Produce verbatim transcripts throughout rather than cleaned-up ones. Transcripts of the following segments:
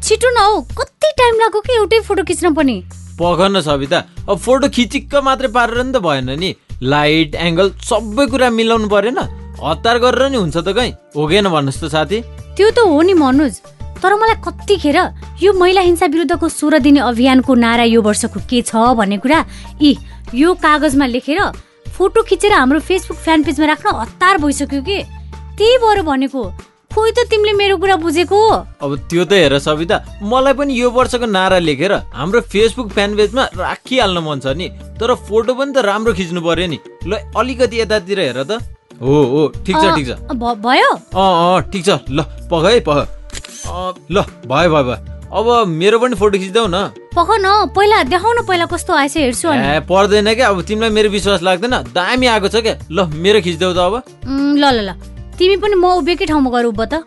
छिटो न हौ, कति टाइम लाग्यो कि एउटै फोटो खिच्न पनि। पख न सविता, अब फोटो खिचिक्क मात्रै पारेर नि त भएन नि, लाइट एङ्गल सबै कुरा मिलाउनु परेन। हतार गरेर नि हुन्छ त कहीँ होगेन भन्नुहोस् त साथी। त्यो त हो नि मनोज, तर मलाई कतिखेर यो महिला हिंसा विरुद्धको सोह्र दिने अभियानको नारा यो वर्षको के छ भन्ने कुरा यी यो कागजमा लेखेर फोटो खिचेर हाम्रो फेसबुक फ्यान पेजमा राख्न हतार भइसक्यो कि, त्यही भएर भनेको। खोइ त तिमीले मेरो कुरा बुझेको। अब त्यो त हेर सविता, मलाई पनि यो वर्षको नारा लेखेर हाम्रो फेसबुक फ्यान पेजमा राखिहाल्न मन छ नि, तर फोटो पनि त राम्रो खिच्नु पर्यो नि। ल अलिकति यतातिर हेर त। हो हो ठिक छ ठिक छ भयो। अँ अँ ठिक छ, ल पख है पख। ल भयो भयो भयो, अब मेरो पनि फोटो खिच्दैउ न। पख न, पहिला देखाउन पहिला कस्तो आएछ हेर्छु। ए पर्दैन क्या, अब तिमीलाई मेरो विश्वास लाग्दैन, दामी आएको छ क्या। ल मेरो खिच्दैउ त अब। ल ल ल तिमी पनि म उभिएकै ठाउँमा गएर उभ त।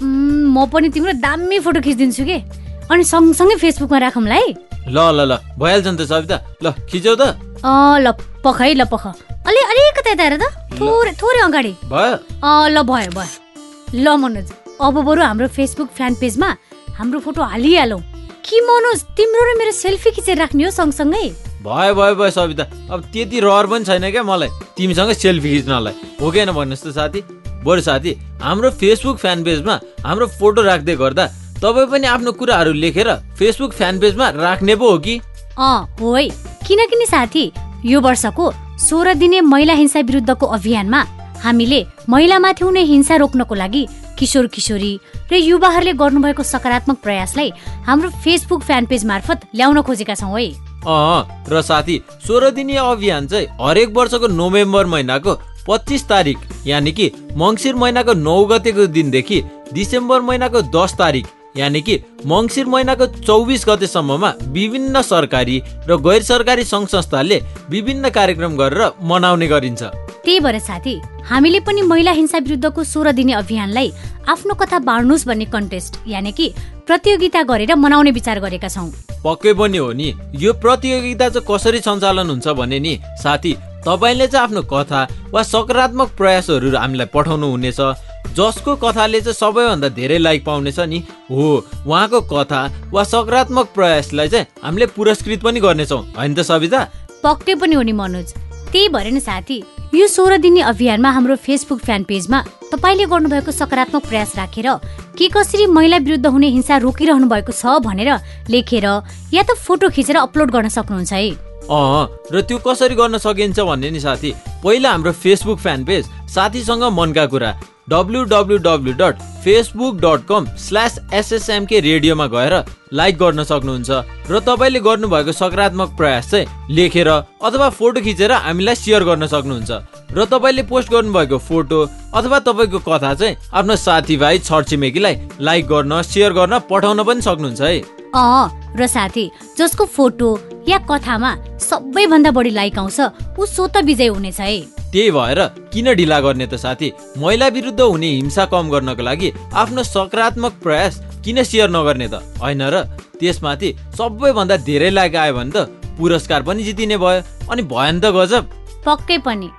म पनि तिम्रो दामी फोटो खिचिदिन्छु कि, अनि सँगसँगै फेसबुकमा राखौँला है। ल ल ल भइहाल्छ नि त सविता, ल खिचौ त। अँ ल पख है, ल पख अलि अलिकति यता हेर त, थोरै थोरै अगाडि भयो। अँ ल भयो भयो। ल मनोज, अब बरु हाम्रो फेसबुक फ्यान पेजमा हाम्रो फोटो हालिहालौँ कि मनोज, तिम्रो र मेरो सेल्फी खिचेर राख्ने हो सँगसँगै। भयो भयो भयो सविता, अब त्यति रहर पनि छैन क्या मलाई तिमीसँग सेल्फी खिच्नलाई, हो कि होइन भन्नुहोस् त साथी। बरु साथी, हाम्रो फेसबुक फ्यान पेजमा हाम्रो फोटो राख्दै गर्दा तपाईँ पनि आफ्नो कुराहरू लेखेर फेसबुक फ्यान पेजमा राख्ने पो हो कि? अँ हो है, किनकि नि साथी, यो वर्षको सोह्र दिने महिला हिंसा विरुद्धको अभियानमा हामीले महिलामाथि हुने हिंसा रोक्नको लागि किशोर किशोरी र युवाहरूले गर्नुभएको सकारात्मक प्रयासलाई हाम्रो फेसबुक फ्यान पेज मार्फत ल्याउन खोजेका छौँ है। अँ र साथी, सोह्र दिनीय अभियान चाहिँ हरेक वर्षको नोभेम्बर महिनाको पच्चिस तारिक यानि कि मङ्सिर महिनाको नौ गतेको दिनदेखि डिसेम्बर महिनाको दस तारिक यानि कि मङ्सिर महिनाको चौबिस गतेसम्ममा विभिन्न सरकारी र गैर सरकारी सङ्घ संस्थाले विभिन्न कार्यक्रम गरेर मनाउने गरिन्छ। त्यही भएर साथी, हामीले पनि महिला हिंसा विरुद्धको सोह्र दिने अभियानलाई आफ्नो कथा बाँड्नुस् भन्ने कन्टेस्ट यानि कि प्रतियोगिता गरेर मनाउने विचार गरेका छौँ। पक्कै पनि हो नि। यो प्रतियोगिता चाहिँ कसरी सञ्चालन हुन्छ भने नि साथी, तपाईँले चाहिँ आफ्नो कथा वा सकारात्मक प्रयासहरू हामीलाई पठाउनु हुनेछ, जसको कथाले चाहिँ सबैभन्दा धेरै लाइक पाउनेछ नि, हो उहाँको कथा वा सकारात्मक प्रयासलाई चाहिँ हामीले पुरस्कृत पनि गर्नेछौँ, होइन त सविता? पक्कै पनि हो नि मनोज। त्यही भएर नि साथी, यो सोह्र दिने अभियानमा हाम्रो फेसबुक फ्यान पेजमा तपाईँले गर्नुभएको सकारात्मक प्रयास राखेर के कसरी महिला विरुद्ध हुने हिंसा रोकिरहनु भएको छ भनेर लेखेर या त फोटो खिचेर अपलोड गर्न सक्नुहुन्छ है। अँ र त्यो कसरी गर्न सकिन्छ भन्ने नि साथी, पहिला हाम्रो फेसबुक फ्यान पेज साथीसँग मनका कुरा W W W dot Facebook dot com slash SSMK रेडियोमा गएर लाइक गर्न सक्नुहुन्छ र तपाईँले गर्नुभएको सकारात्मक प्रयास चाहिँ लेखेर अथवा फोटो खिचेर हामीलाई सेयर गर्न सक्नुहुन्छ र तपाईँले पोस्ट गर्नुभएको फोटो अथवा तपाईँको कथा चाहिँ आफ्नो साथीभाइ छरछिमेकीलाई लाइक गर्न, सेयर गर्न, पठाउन पनि सक्नुहुन्छ है। अँ र साथी, जसको फोटो या कथामा सबैभन्दा बढी लाइक आउँछ ऊ स्वतः विजय हुनेछ है। त्यही भएर किन ढिला गर्ने त साथी, महिला विरुद्ध हुने हिंसा कम गर्नको लागि आफ्नो सकारात्मक प्रयास किन सेयर नगर्ने त, होइन र? त्यसमाथि सबैभन्दा धेरै लाइक आयो भने त पुरस्कार पनि जितिने भयो, अनि भयो नि त गजब। पक्कै पनि।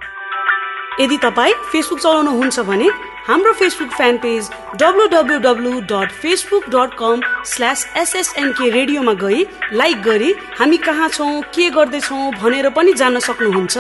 यदि तपाईँ फेसबुक चलाउनुहुन्छ भने हाम्रो Facebook fan page W W W dot Facebook dot com slash SSNK रेडियोमा गई लाइक गरी हामी कहाँ छौँ, के गर्दैछौँ भनेर पनि जान्न सक्नुहुन्छ।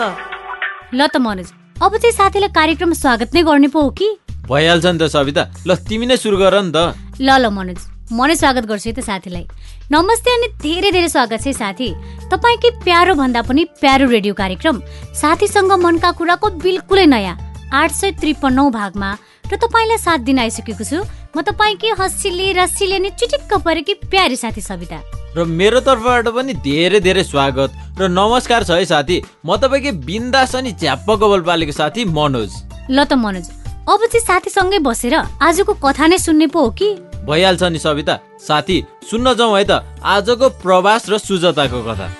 ल त मनोज, अब चाहिँ साथीलाई कार्यक्रम स्वागत नै गर्ने पो हो कि? भइहाल्छ नि त सविता, ल तिमी नै सुरु गर नि त। ल ल मनोज, म नै स्वागत गर्छु है त साथीलाई। नमस्ते अनि धेरै धेरै स्वागत छ साथी, तपाईँकै प्यारो भन्दा पनि प्यारो रेडियो कार्यक्रम साथीसँग मनका कुराको बिल्कुलै नयाँ आठ सय त्रिपन्नौ भागमा र तपाईँलाई साथ दिन आइसकेको छु। म तपाईँकै हँसिले रसिले नि चिटिक्क परेकी प्यारी साथी सविता, र मेरो तर्फबाट पनि धेरै धेरै स्वागत र नमस्कार छ है साथी। म तपाईँकै बिन्दास अनि झ्याप्प कबल पालेको साथी मनोज। ल त मनोज, अब चाहिँ साथीसँगै बसेर आजको कथा नै सुन्ने पो हो कि? भइहाल्छ नि सविता। साथी सुन्न जाउँ है त आजको प्रवास र सुजताको कथा।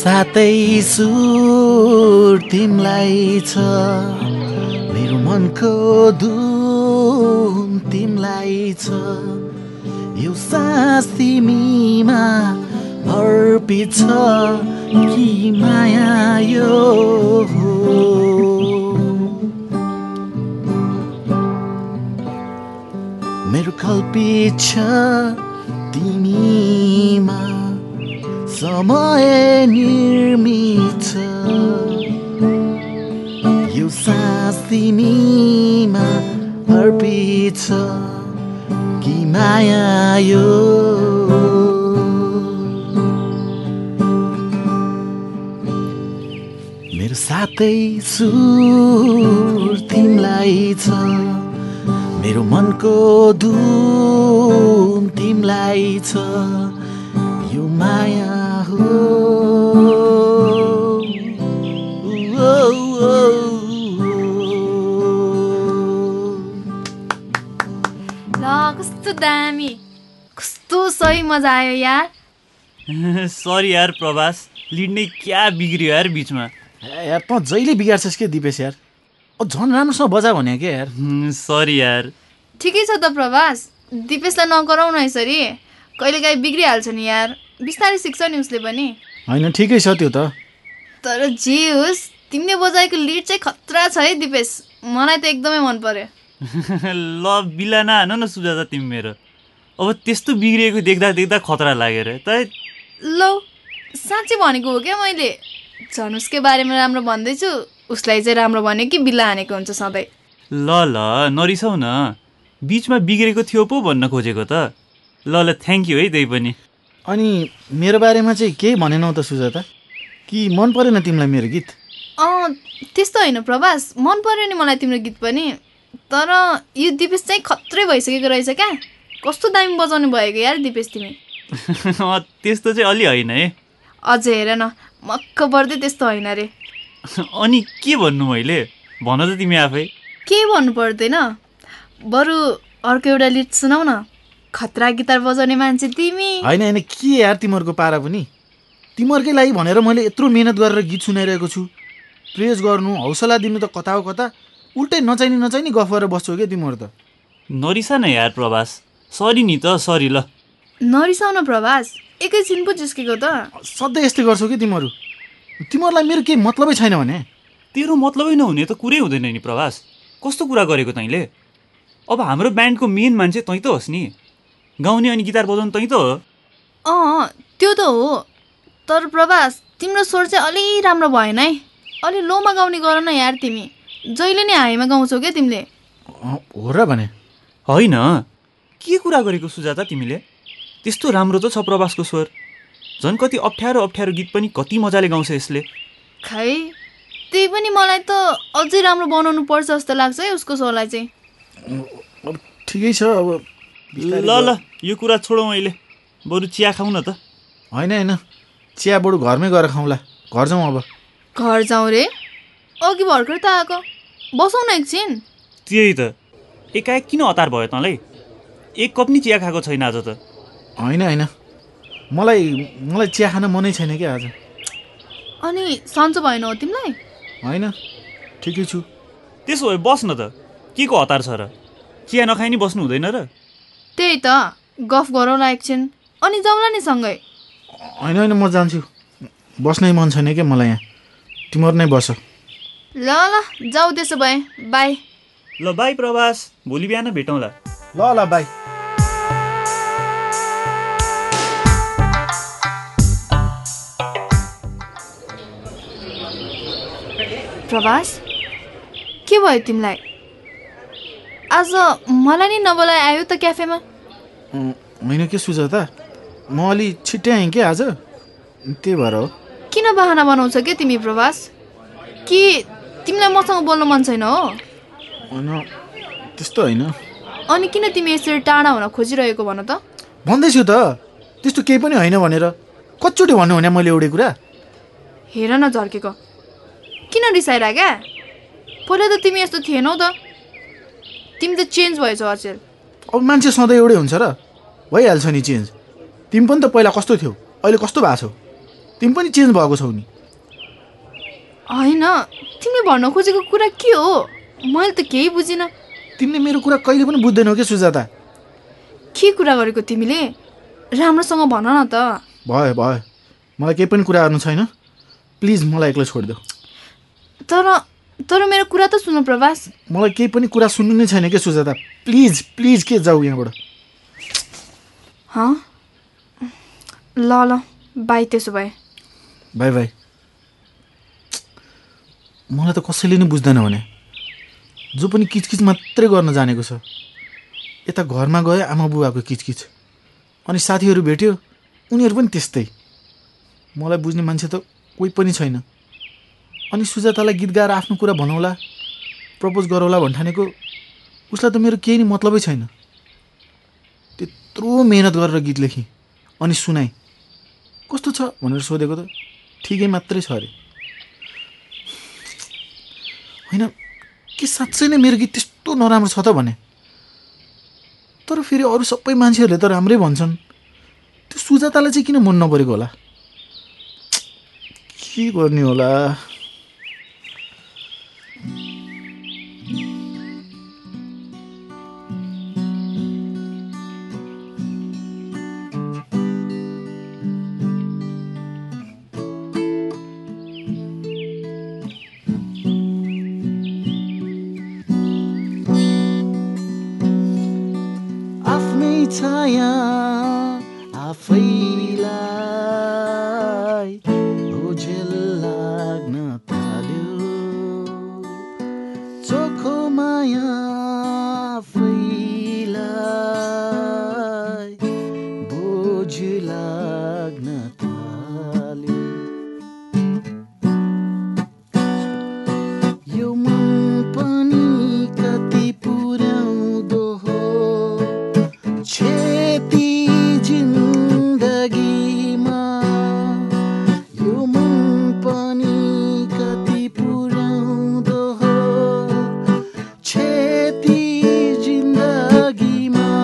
सातै सुर तिमलाई छ, मेरो मनको धुन तिमलाई छ, यो सास तिमीमा अर्पित छ कि माया यो हो। मेरो कल्पित छ तिमीमा, समय निर्मित छ, यो सास तिमीमा अर्पित छ कि माया यो। मेरो सातै सुर तिमलाई छ, मेरो मनको धुन तिमलाई छ, यो माया हो। ल कस्तो दामी, कस्तो सही मजा आयो यार। सरी यार प्रभास, लिड नै क्या बिग्रियो यार बिचमा। यार त जहिले बिगार्छस् के दिपेश यार, झन् राम्रोसँग बजा भने क्या यार। सरी यार। ठिकै छ त प्रभास, दिपेशलाई नकराउ न यसरी, कहिलेकाहीँ बिग्रिहाल्छ नि यार, बिस्तारै सिक्छ नि उसले पनि। होइन ठिकै छ त्यो त, तर जे होस् तिमीले बजाएको लिड चाहिँ खतरा छ है दिपेश, मलाई त एकदमै मन पर्यो। ल बिला नहान न सुजाता तिमी मेरो, अब त्यस्तो बिग्रिएको देख्दा देख्दा खतरा लागेर त। ल साँच्चै भनेको हो क्या मैले, झन् उसकै बारेमा राम्रो भन्दैछु, उसलाई चाहिँ राम्रो भन्यो कि बिल्ला हानेको हुन्छ सधैँ। ल ल नरिसाउ न, बिचमा बिग्रेको थियो पो भन्न खोजेको त। ल ल थ्याङ्क यू है त्यही पनि। अनि मेरो बारेमा चाहिँ केही भनेनौ त सुजाता, कि मन परेन तिमीलाई मेरो गीत? अँ त्यस्तो होइन प्रभास, मन पर्यो नि मलाई तिम्रो गीत पनि, तर यो दिपेश चाहिँ खत्रै भइसकेको रहेछ क्या। कस्तो दामी बजाउनु भएको यार दिपेश तिमी। त्यस्तो चाहिँ अलि होइन है। अझै हेर न, मक्क पर्दै त्यस्तो होइन रे। अनि के भन्नु मैले, भन त तिमी आफै। के भन्नु पर्दैन, बरु अर्को एउटा लिड सुनाउ न, खतरा गिटार बजाउने मान्छे तिमी। होइन होइन के यार तिमीहरूको पारा पनि, तिमीहरूकै लागि भनेर मैले यत्रो मेहनत गरेर गीत सुनाइरहेको छु, प्रेज गर्नु हौसला दिनु त कता हो कता, उल्टै नचाहिने नचाहिने गफ गरेर बस्छौ क्या तिमीहरू त। नरिसा न यार प्रभास, सरी नि त, सरी ल। नरिसाउन प्रभास, एकैछिन पो जिस्केको त। सधैँ यस्तै गर्छौ कि तिमीहरू, तिमीहरूलाई मेरो केही मतलबै छैन भने। तेरो मतलबै नहुने त कुरै हुँदैन नि प्रभास, कस्तो कुरा गरेको तैँले। अब हाम्रो ब्यान्डको मेन मान्छे तैँ त होस् नि, गाउने अनि गिटार बजाउनु तैँ त हो। अँ त्यो त हो, तर प्रभास तिम्रो स्वर चाहिँ अलि राम्रो भएन है, अलि लोमा गाउने गर न यार तिमी, जहिले नै हाईमा गाउँछौ क्या तिमीले। हो र भने? होइन के कुरा गरेको सुजाता तिमीले, त्यस्तो राम्रो त छ प्रभासको स्वर, झन् कति अप्ठ्यारो अप्ठ्यारो गीत पनि कति मजाले गाउँछ यसले। खै त्यही पनि मलाई त अझै राम्रो बनाउनु पर्छ जस्तो लाग्छ है उसको स्वरलाई चाहिँ। अब ठिकै छ, अब ल ल यो कुरा छोडौँ अहिले, बरु चिया खाउँ न त। होइन होइन चिया बरु घरमै गएर खाउँला, घर जाउँ अब। घर जाउँ रे, अघि भर्खर त आएको, बसौँ न एकछिन। त्यही त, एकाएक किन हतार भयो तँलाई, एक कप नि चिया खाएको छैन आज त। होइन होइन मलाई मलाई चिया खान मनै छैन क्या आज। अनि सन्चो भएन हो तिमीलाई? होइन ठिकै छु। त्यसो भए बस न त, के को हतार छ र, चिया नखाइ नि बस्नु हुँदैन र? त्यही त, गफ गरौँला एकछिन, अनि जाउँला नि सँगै। होइन होइन म जान्छु, बस्नै मन छैन क्या मलाई यहाँ, तिमीहरू नै बस। ल ल जाऊ त्यसो भए, बाई। ल बाई प्रभास, भोलि बिहान भेटौँला। ल ल बाई। प्रभास के भयो तिमीलाई, आज मलाई नि नबोलाइ आयो त क्याफेमा? होइन के सुजाता, म अलि छिट्टै आएँ क्या आज, त्यही भएर हो। किन बहाना बनाउँछ के तिमी प्रभास, कि तिमीलाई मसँग बोल्नु मन छैन हो? होइन त्यस्तो होइन। अनि किन तिमी यसरी टाढा हुन खोजिरहेको भन त? भन्दैछु त, त्यस्तो केही पनि होइन भनेर, कतिचोटि भन्नु हुने मैले एउटै कुरा। हेर न झर्केको, किन रिसाइरह क्या, पहिला त तिमी यस्तो थिएनौ त, तिमी त चेन्ज भएछौ अचेल। अब मान्छे सधैँ एउटै हुन्छ र, भइहाल्छ नि चेन्ज, तिमी पनि त पहिला कस्तो थियौ अहिले कस्तो भएको छौ। तिमी पनि चेन्ज भएको छौ नि। होइन, तिमीले भन्न खोजेको कुरा के हो? मैले त केही बुझिनँ। तिमीले मेरो कुरा कहिले पनि बुझ्दैनौ के सुजाता? के कुरा गरेको तिमीले? राम्रोसँग भन न त। भयो भयो, मलाई केही पनि कुरा गर्नु छैन। प्लिज मलाई एक्लै छोडिदेऊ। तर तर मेरो कुरा त सुन प्रभास। मलाई केही पनि कुरा सुन्नु नै छैन के सुजाता। प्लिज प्लिज के जाऊ यहाँबाट। हँ ल ल बाई, त्यसो भए बाई बाई। मलाई त कसैले नै बुझ्दैन भने, जो पनि किचकिच मात्रै गर्न जानेको छ। यता घरमा गयो आमा बुबाको किचकिच, अनि साथीहरू भेट्यो उनीहरू पनि त्यस्तै। मलाई बुझ्ने मान्छे त कोही पनि छैन। अनि सुजातालाई गीत गाएर आफ्नो कुरा भनौला, प्रपोज गरौला भन्ठानेको उसलाई त मेरो केही नि मतलबै छैन। त्यत्रो मेहनत गरेर गीत लेखेँ अनि सुनाएँ, कस्तो छ भनेर सोधेको त ठिकै मात्रै छ अरे। होइन, के साँच्चै नै मेरो गीत त्यस्तो नराम्रो छ त भने? तर फेरि अरू सबै मान्छेहरूले त राम्रै भन्छन्। त्यो सुजातालाई चाहिँ किन मन नपरेको होला? के गर्ने होला? छाया आफैलाई ओझेल लाग्न थाल्यो, चोखो माया आफैलाई बोझ लाग्न थाल्यो। यो मन पनि कति पुर्याउँदो हो छेती जिन्दगीमा। यो मन पनि कति पुर्याउँदो हो छेती जिन्दगीमा।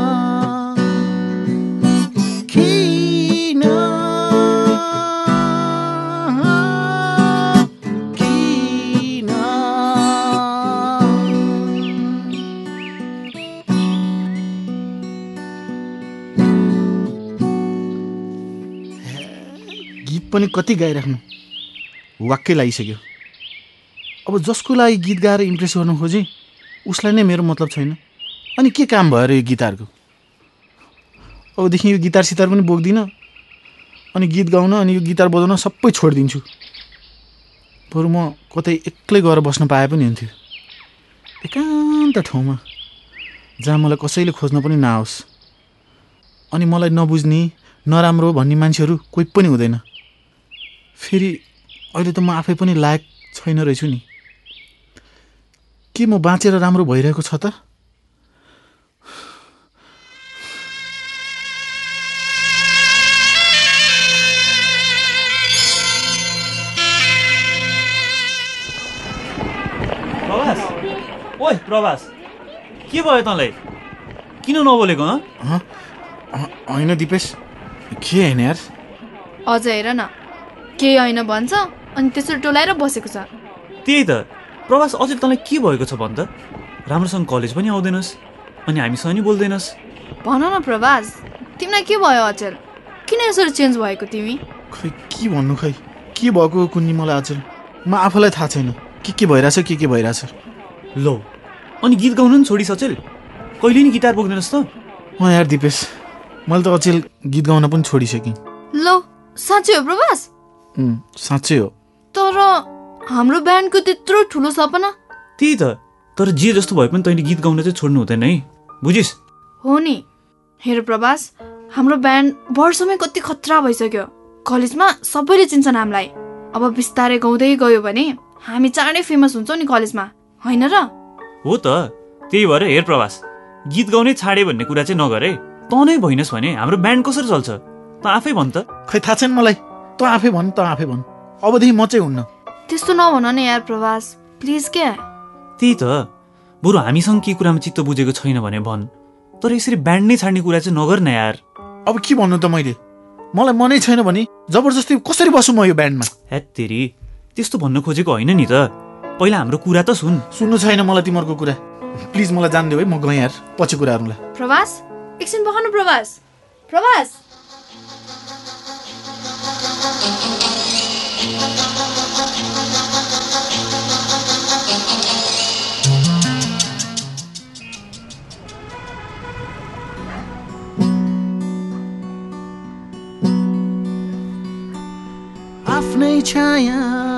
किन किन गीत पनि कति गाइराख्नु, वाक्कै लागिसक्यो। अब जसको लागि गीत गाएर इम्प्रेस गर्नु खोजेँ उसलाई नै मेरो मतलब छैन, अनि के काम भयो र यो गिटारको? अबदेखि यो गिटार सितार पनि बोक्दिनँ, अनि गीत गाउन अनि यो गिटार बजाउन सबै छोडिदिन्छु। बरु म कतै एक्लै गएर बस्न पाए पनि हुन्थ्यो, एकान्त ठाउँमा जहाँ मलाई कसैले खोज्न पनि नआओस्, अनि मलाई नबुझ्ने नराम्रो भन्ने मान्छेहरू कोही पनि हुँदैन। फेरि अहिले त म आफै पनि लायक छैन रहेछु नि। के म बाँचेर राम्रो भइरहेको छ त? प्रभास, ओइ प्रभास, के भयो तँलाई? किन नबोलेको? हँ होइन दिपेश, के होइन यार? अझ हेर न, केही होइन भन्छ अनि त्यसरी टोलाएर बसेको छ। त्यही त प्रभास, अझै तँलाई के भएको छ भन् त? राम्रोसँग कलेज पनि आउँदैनस् अनि हामीसँग नि बोल्दैनस्। भन न प्रभास, तिमीलाई के भयो अचेल? किन यसरी चेन्ज भएको तिमी? खै के भन्नु, खै के भएको कुन्नी मलाई अचेल, म आफूलाई थाहा छैन के के भइरहेछ के के भइरहेछ। लो, अनि गीत गाउनु नि छोडिस् अचेल? कहिले नि गिटार बोक्दैनस् त? अँ यार दिपेश, मैले त अचेल गीत गाउन पनि छोडिसकेँ। लो, साँच्चै हो प्रभास? उम्, साँच्चै हो। तर हाम्रो ब्यान्डको त्यत्रो ठुलो सपना। त्यही त, तर जे जस्तो भए पनि तैँले गीत गाउन चाहिँ छोड्नु हुँदैन है, बुझिस्? हो नि। हेर प्रभास, हाम्रो ब्यान्ड वर्षमै कति खतरा भइसक्यो। कलेजमा सबैले चिन्छन् हामीलाई। अब बिस्तारै गाउँदै गयो भने हामी चाँडै फेमस हुन्छौँ नि कलेजमा, होइन र? हो त, त्यही भएर हेर प्रभास, गीत गाउनै छाडे भन्ने कुरा चाहिँ नगर है। तँ नै भइनस् भने हाम्रो ब्यान्ड कसरी चल्छ? तँ आफै भन् त। खै थाहा छैन मलाई, तँ आफै भन् तँ आफै भन्, अबदेखि म चाहिँ हुन्न। त्यस्तो नभन न यार प्रभास, प्लिज क्या। त्यही त, बरु हामीसँग के कुरामा चित्त बुझेको छैन भने भन्, तर यसरी ब्यान्ड नै छाड्ने कुरा चाहिँ नगर न यार। अब के भन्नु त मैले? मलाई मनै छैन भने जबरजस्ती कसरी बसुँ म यो ब्यान्डमा? हेत तेरी, त्यस्तो भन्न खोजेको होइन नि त। पहिला हाम्रो कुरा त सुन। सुन्नु छैन मलाई तिमीहरूको कुरा। प्लिज मलाई जान्देऊ है, म गएँ यार, पछि कुरा गरौँला। प्रभास, एकछिन बस्नु प्रभास। प्रभास आफ्नै छाया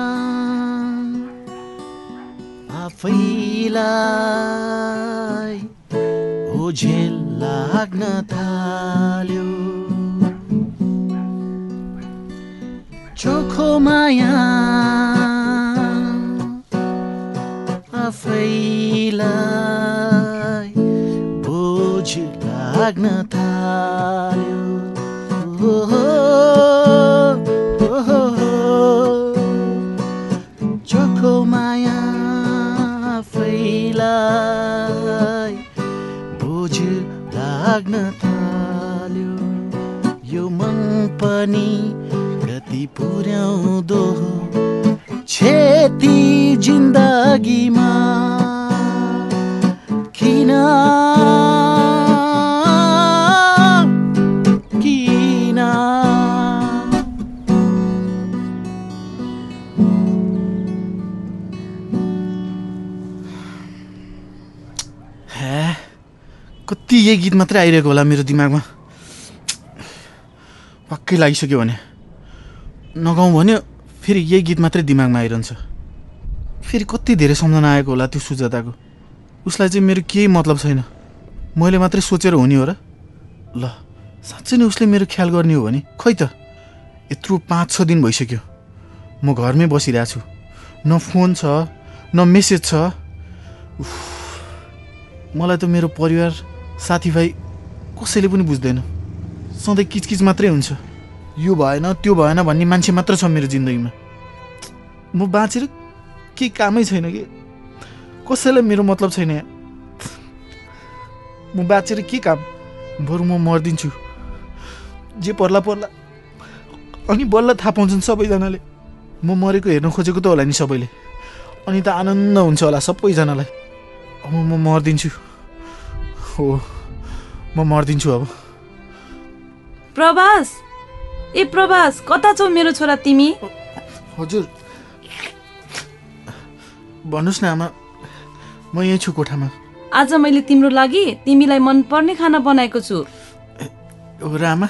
आफैलाई ओझेल लाग्न थाल्यो, चोखो माया आफैलाई बोझ लाग्न थाल्यो। चोखो माया आफैलाई बोझ लाग्न थाल्यो, यो मन पनि गति पुर्याउँदो क्षति जिन्दगीमा किन किन कति यही गीत मात्रै आइरहेको होला मेरो दिमागमा। पक्कै लागिसक्यो भने नगाउँ भन्यो, फेरि यही गीत मात्रै दिमागमा आइरहन्छ। फेरि कति धेरै सम्झना आएको होला त्यो सुजाताको। उसलाई चाहिँ मेरो केही मतलब छैन, मैले मात्रै सोचेर हुने हो र? ल साँच्चै नै उसले मेरो ख्याल गर्ने हो भने खै त, यत्रो पाँच छ दिन भइसक्यो म घरमै बसिरहेको छु, न फोन छ न मेसेज छ। उफ, मलाई त मेरो परिवार साथीभाइ कसैले पनि बुझ्दैन, सधैँ किचकिच मात्रै हुन्छ। यो भएन त्यो भएन भन्ने मान्छे मात्र छ मेरो जिन्दगीमा। म बाँचेर केही कामै छैन कि, कसैलाई मेरो मतलब छैन यहाँ। म बाँचेर के काम, बरु म मर्दिन्छु, जे पर्ला पर्ला। अनि बल्ल थाहा पाउँछन् सबैजनाले, म मरेको हेर्न खोजेको त होला नि सबैले, अनि त आनन्द हुन्छ होला सबैजनालाई। अब म मर्दिन्छु, हो म मर्दिन्छु अब। प्रभास, ए प्रभास, कता छौ मेरो छोरा तिमी? हजुर भन्नुहोस् न आमा, म यहीँ छु कोठामा। आज मैले तिम्रो लागि तिमीलाई मनपर्ने खाना बनाएको छु। हो र आमा?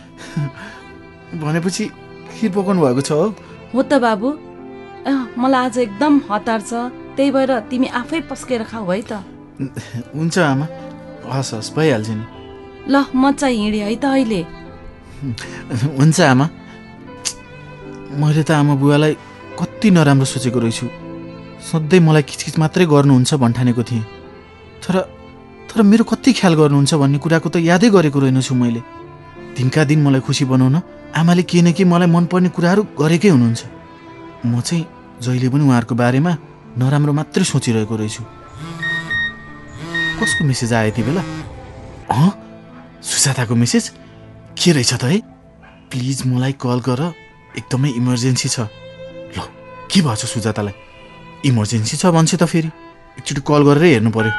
भनेपछि खिर पकाउनु भएको छ? हो त बाबु, मलाई आज एकदम हतार छ, त्यही भएर तिमी आफै पस्केर खाऊ है त। हुन्छ आमा, हस् हस् भइहाल्छ नि। ल म चाहिँ हिँडेँ है त अहिले। हुन्छ आमा। मैले त आमा बुवालाई कति नराम्रो सोचेको रहेछु, सधैँ मलाई किचकिच मात्रै गर्नुहुन्छ भन्ठानेको थिएँ। तर तर मेरो कति ख्याल गर्नुहुन्छ भन्ने कुराको त यादै गरेको रहेनछु मैले। दिनका दिन मलाई खुसी बनाउन आमाले के न के मलाई मनपर्ने कुराहरू गरेकै हुनुहुन्छ। म चाहिँ जहिले पनि उहाँहरूको बारेमा नराम्रो मात्रै सोचिरहेको रहेछु। कसको मेसेज आयो यति बेला? अँ सुजाताको मेसेज के रहेछ त है? प्लिज मलाई कल गर, एकदमै इमर्जेन्सी छ। ल के भएछ सुजातालाई? इमर्जेन्सी छ भन्छ त फेरि, एकचोटि कल गरेर हेर्नु पर्यो।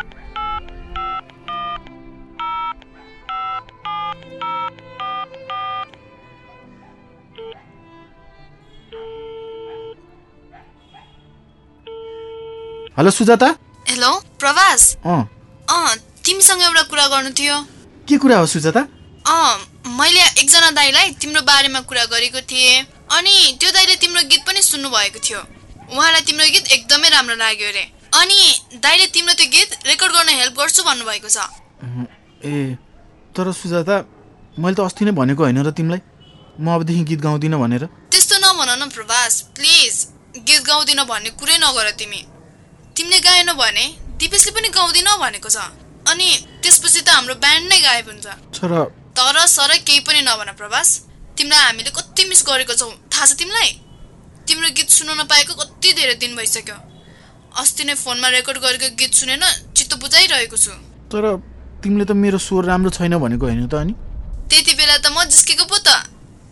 हेलो सुजाता। हेलो प्रभास। अँ अँ तिमीसँग एउटा कुरा गर्नु थियो। के कुरा हो सुजाता? अँ मैले एकजना दाइलाई तिम्रो बारेमा कुरा गरेको थिएँ, अनि त्यो दाइले तिम्रो गीत पनि सुन्नु भएको थियो। उहाँलाई तिम्रो गीत एकदमै राम्रो लाग्यो अरे, अनि दाइले तिम्रो त्यो गीत रेकर्ड गर्न हेल्प गर्छु भन्नुभएको छ। ए तर सुजाता, मैले त अस्ति नै भनेको होइन र तिमीलाई म अबदेखि गीत गाउँदिनँ भनेर? त्यस्तो नभन न प्रभास, प्लिज। गीत गाउँदिन भन्ने कुरै नगर तिमी। तिमीले गाएन भने दिपेशले पनि गाउँदिन भनेको छ, अनि त्यसपछि त हाम्रो ब्यान्ड नै गायब हुन्छ। तर तर सर केही पनि नभन प्रभास। तिमीलाई हामीले कति मिस गरेको छौँ थाहा छ तिमीलाई? तिम्रो गीत सुन्न नपाएको कति धेरै दिन भइसक्यो। अस्ति नै फोनमा रेकर्ड गरेको गीत सुनेन चित्त बुझाइरहेको छु। तर तिमीले त मेरो स्वर राम्रो छैन भनेको होइन त? अनि त्यति बेला त म जिस्केको पो त।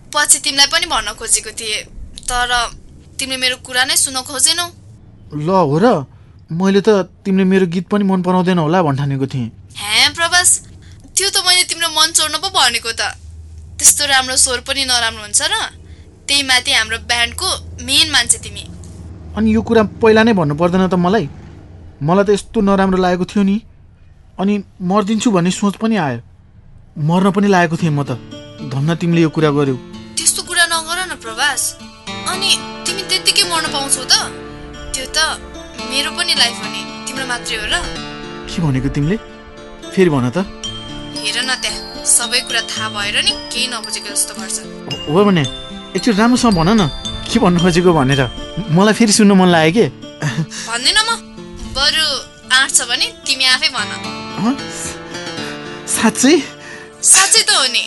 पछि तिमीलाई पनि भन्न खोजेको थिएँ, तर तिमीले मेरो कुरा नै सुन्न खोजेनौ। ल हो र, मैले त तिमीले मेरो गीत पनि मन पराउँदैन होला भन्ठानेको थिएँ। हे प्रभास, त्यो त मैले तिम्रो मन चोर्न पो भनेको त। त्यस्तो राम्रो स्वर पनि नराम्रो हुन्छ र? त्यही माथि हाम्रो ब्यान्डको मेन मान्छे तिमी। अनि यो कुरा पहिला नै भन्नु पर्दैन त मलाई? मलाई त यस्तो नराम्रो लागेको थियो नि, अनि मर्दिन्छु भन्ने सोच पनि आयो, मर्न पनि लागेको थिएँ म त। धन्न तिमीले यो कुरा गर्यौ। त्यस्तो कुरा नगर न प्रभास। अनि तिमी त्यत्तिकै मर्न पाउँछौ त? त्यो त मेरो पनि लाइफ हो नि, तिम्रो मात्रै हो र? के भनेको तिमीले? फेरि भन त। हेर न, त्यहाँ सबै कुरा थाहा भएर नि केही नबुझेको जस्तो गर्छ। हो भने एकचोटि राम्रोसँग भन न, के भन्नु खोजेको भनेर। मलाई फेरि सुन्नु मन लाग्यो के। भन्दैन म, बरु आँट छ भने तिमी आफै भन। साँच्चै? साँच्चै त हो नि।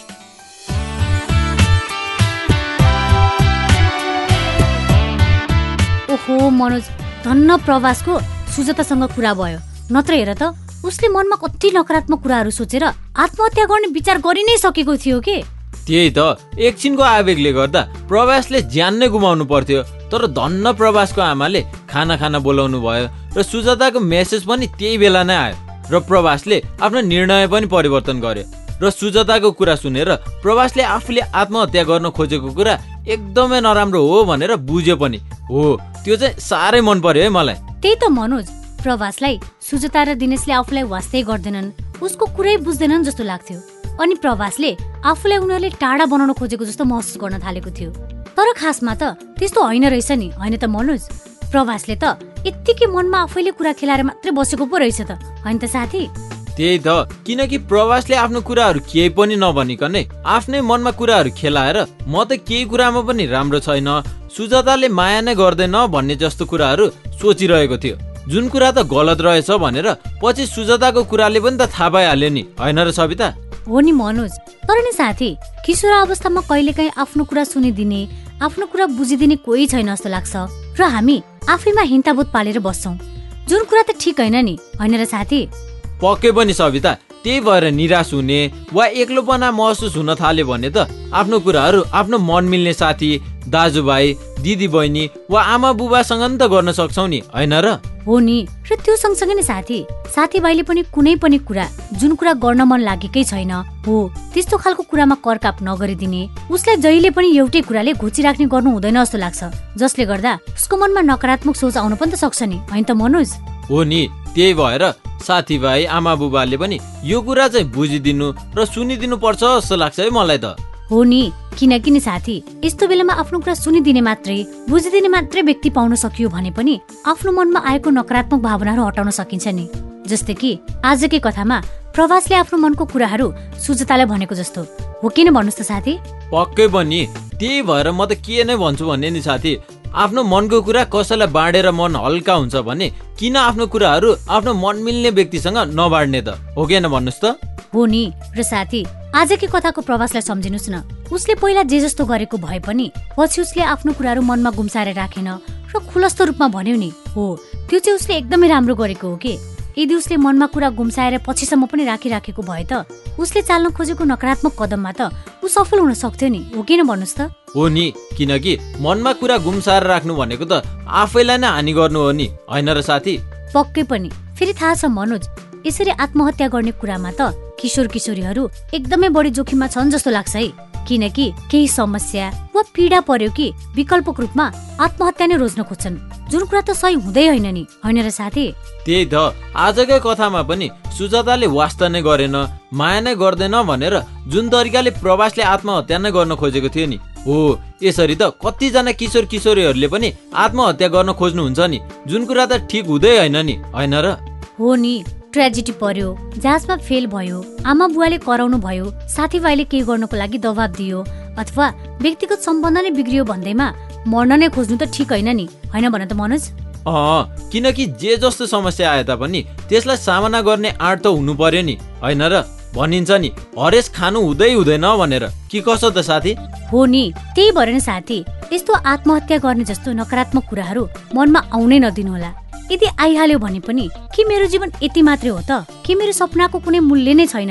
ओहो मनोज, धन्न प्रवासको सुजातासँग कुरा भयो, नत्र हेर त उसले मनमा कति नकारात्मक कुराहरू सोचेर आत्महत्या गर्ने विचार गरि नै सकेको थियो के। त्यही त, एकछिनको आवेगले गर्दा प्रवासले ज्यान नै गुमाउनु पर्थ्यो, तर धन्न प्रवासको आमाले खाना खाना बोलाउनु भयो र सुजाताको मेसेज पनि त्यही बेला नै आयो र प्रवासले आफ्नो निर्णय पनि परिवर्तन गर्यो र सुजाताको कुरा सुनेर प्रवासले आफूले आत्महत्या गर्न खोजेको कुरा एकदमै नराम्रो हो भनेर बुझ्यो पनि हो। त्यो चाहिँ साह्रै मन पर्यो है मलाई। त्यही त मनोज, प्रवासलाई सुजाता र दिनेशले आफूलाई वास्तै गर्दैनन्, उसको कुरै बुझ्दैनन् जस्तो लाग्थ्यो, अनि प्रवासले आफूलाई उनीहरूले टाढा बनाउन खोजेको जस्तो महसुस गर्न थालेको थियो। तर खासमा त त्यस्तो होइन रहेछ नि, होइन त मनोज? प्रवासले त यत्तिकै मनमा आफैले कुरा खेलाएर मात्रै बसेको पो रहेछ त, होइन त साथी? त्यही त, किनकि प्रवासले आफ्नो कुराहरू केही पनि नभनिकनै आफ्नै मनमा कुराहरू खेलाएर म त केही कुरामा पनि राम्रो छैन, सुजाताले माया नै गर्दैन भन्ने जस्तो कुराहरू सोचिरहेको थियो, जुन कुरा त गलत रहेछ भनेर पछि सुजाताको कुराले पनि त थाहा पाइहाल्यो नि, होइन र सविता? हो नि मनोज, तर नि साथी, किशोर अवस्थामा कहिलेकाहीँ आफ्नो कुरा सुनिदिने, आफ्नो कुरा बुझिदिने कोही छैन जस्तो लाग्छ र हामी आफैमा हिंताबोध पालेर बस्छौँ, जुन कुरा त ठिक होइन नि, होइन र साथी? पक्कै पनि सविता, त्यही भएर निराश हुने वा एक्लोपना महसुस हुन थाल्यो भने त आफ्नो कुराहरू आफ्नो मन मिल्ने साथी, दाजुभाइ, दिदी बहिनी वा आमा बुबासँग नि त गर्न सक्छौ नि, होइन र? हो नि, र त्यो सँगसँगै नै साथी, साथीभाइले पनि कुनै पनि कुरा जुन कुरा गर्न मन लागेकै छैन हो त्यस्तो खालको कुरामा करकाप नगरिदिने, उसलाई जहिले पनि एउटै कुराले घोचिराख्ने गर्नु हुँदैन जस्तो लाग्छ, जसले गर्दा उसको मनमा नकारात्मक सोच आउन पनि त सक्छ नि, होइन त मनोज? हो नि, त्यही भएर साथीभाइ, आमा बुबाले पनि यो कुरा चाहिँ बुझिदिनु र सुनिदिनु पर्छ जस्तो लाग्छ है मलाई त। हो नि, किनकि नि साथी, यस्तो बेलामा आफ्नो कुरा सुनिदिने मात्रै, बुझिदिने मात्रै व्यक्ति पाउन सकियो भने पनि आफ्नो मनमा आएको नकारात्मक भावनाहरू हटाउन सकिन्छ नि। जस्तै कि आजकै कथामा प्रवासले आफ्नो मनको कुराहरू सुजातालाई भनेको जस्तो हो, किन भन्नुहोस् त साथी? पक्कै पनि, त्यही भएर म त के नै भन्छु भन्ने नि साथी, आफ्नो मनको कुरा कसैलाई बाँडेर मन हल्का हुन्छ भने किन आफ्नो कुराहरू आफ्नो मन मिल्ने व्यक्तिसँग नबाँड्ने त, हो कि होइन भन्नुहोस् त? हो नि, र साथी आजकै कथाको प्रवासलाई सम्झिनुहोस् न, उसले पहिला जे जस्तो गरेको भए पनि पछि उसले आफ्नो कुराहरू मनमा गुम्साएर राखेन र खुलस्त रूपमा भन्यो नि, हो त्यो चाहिँ उसले एकदमै राम्रो गरेको हो कि। यदि उसले मनमा कुरा गुम्साएर पछिसम्म पनि राखिराखेको भए त उसले चाल्न खोजेको नकारात्मक कदममा त ऊ सफल हुन सक्थ्यो नि, हो किन भन्नुहोस् त? हो नि, किनकि मनमा कुरा गुम्साएर राख्नु भनेको त आफैलाई नै हानि गर्नु हो नि, होइन र साथी? पक्कै पनि। फेरि थाहा छ मनोज, यसरी आत्महत्या गर्ने कुरामा त किशोर किशोरीहरू एकदमै बढी जोखिममा छन् जस्तो लाग्छ है, किनकि केही समस्या वा पीडा पर्यो कि विकल्पको रूपमा आत्महत्या नै रोज्न खोज्छन्, जुन कुरा त सही हुँदै होइन नि, होइन र साथी? त्यही त, आजकै कथामा पनि सुजाताले वास्ता नै गरेन, माया नै गर्दैन भनेर जुन तरिकाले प्रवासले आत्महत्या नै गर्न खोजेको थियो नि, हो यसरी त कतिजना किशोर किशोरीहरूले पनि आत्महत्या गर्न खोज्नुहुन्छ नि, जुन कुरा त ठिक हुँदै होइन नि, होइन र? हो नि, ट्रेजेडी पर्यो, जाँचमा फेल भयो, आमा बुवाले कराउनु भयो, साथीभाइले केही गर्नको लागि दबाब दियो, अथवा व्यक्तिगत सम्बन्ध नै बिग्रियो भन्दैमा मर्न नै खोज्नु त ठिक होइन नि, होइन भन त मनोज? अँ, किनकि जे जस्तो समस्या आए तापनि त्यसलाई सामना गर्ने आँट त हुनु पर्यो नि, होइन र? भनिन्छ नि हरेस खानु हुँदै हुँदैन भनेर, कि कसो त साथी? हो नि, त्यही भएर नि साथी, यस्तो आत्महत्या गर्ने जस्तो नकारात्मक कुराहरू मनमा आउनै नदिनु होला। यदि आइहाल्यो भने पनि के मेरो जीवन यति मात्रै हो त? के मेरो सपनाको कुनै मूल्य नै छैन र?